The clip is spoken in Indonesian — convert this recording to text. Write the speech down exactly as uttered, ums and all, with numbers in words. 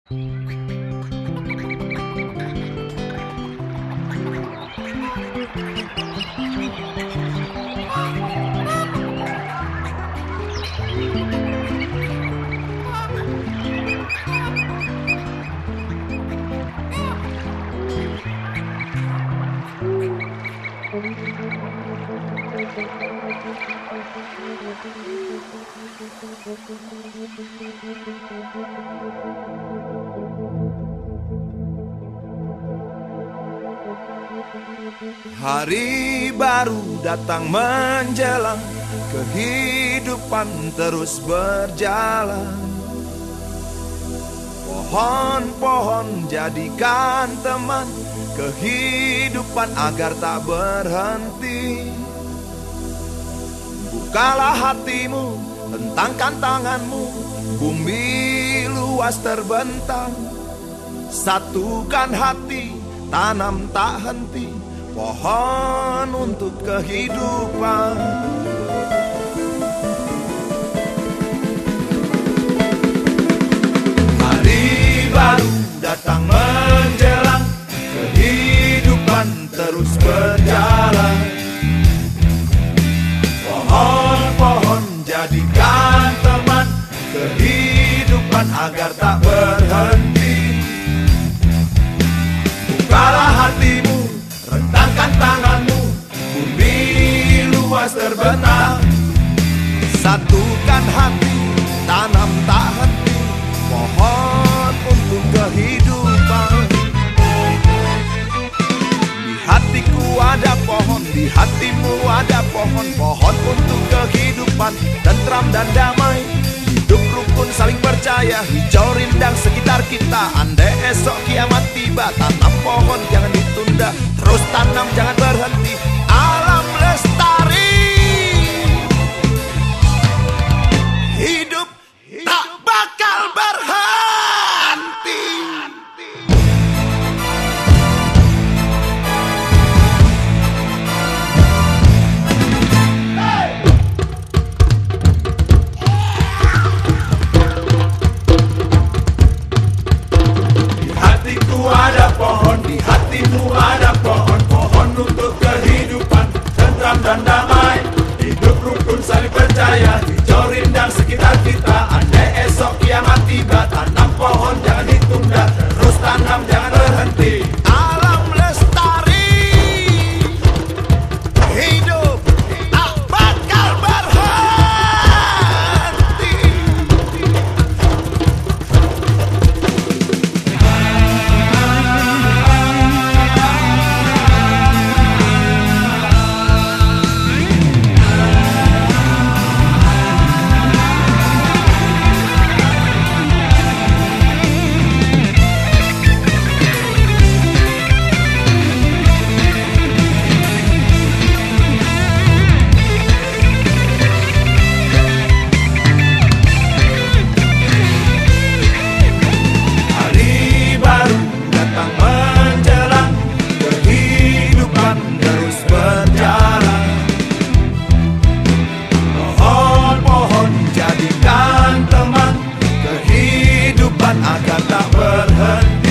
Hari baru datang menjelang, kehidupan terus berjalan. Pohon-pohon jadikan teman, kehidupan agar tak berhenti. Bukalah hatimu, hentangkan tanganmu, bumi luas terbentang. Satukan hati, tanam tak henti, pohon untuk kehidupan. Hari baru datang menjelang, kehidupan terus berjalan. Pohon-pohon jadikan teman, kehidupan agar tak berhenti. Bukalah hatimu, rentangkan tanganmu, bumi luas terbentang. Satukan hati, tanam tak henti, pohon untuk kehidupan. Di hatiku ada pohon, di hatimu ada pohon, pohon untuk kehidupan, tentram dan damai. Hidup rukun saling percaya, hijau rindang sekitar kita. Andai esok kiamat tiba, tanam pohon jangan ditunda, terus tanam jangan berhenti. Alam lestari, hidup tak bakal berhenti. Ada pohon, di hatimu ada pohon, pohon untuk kehidupan, tentram dan damai. Hidup rukun saling percaya, hijau rindang sekitar kita. Andai esok kiamat tiba, tanam pohon jangan ditunda, terus tanam jangan berhenti. Alam lestari, hidup tak bakal berhenti. Agar tak berhenti.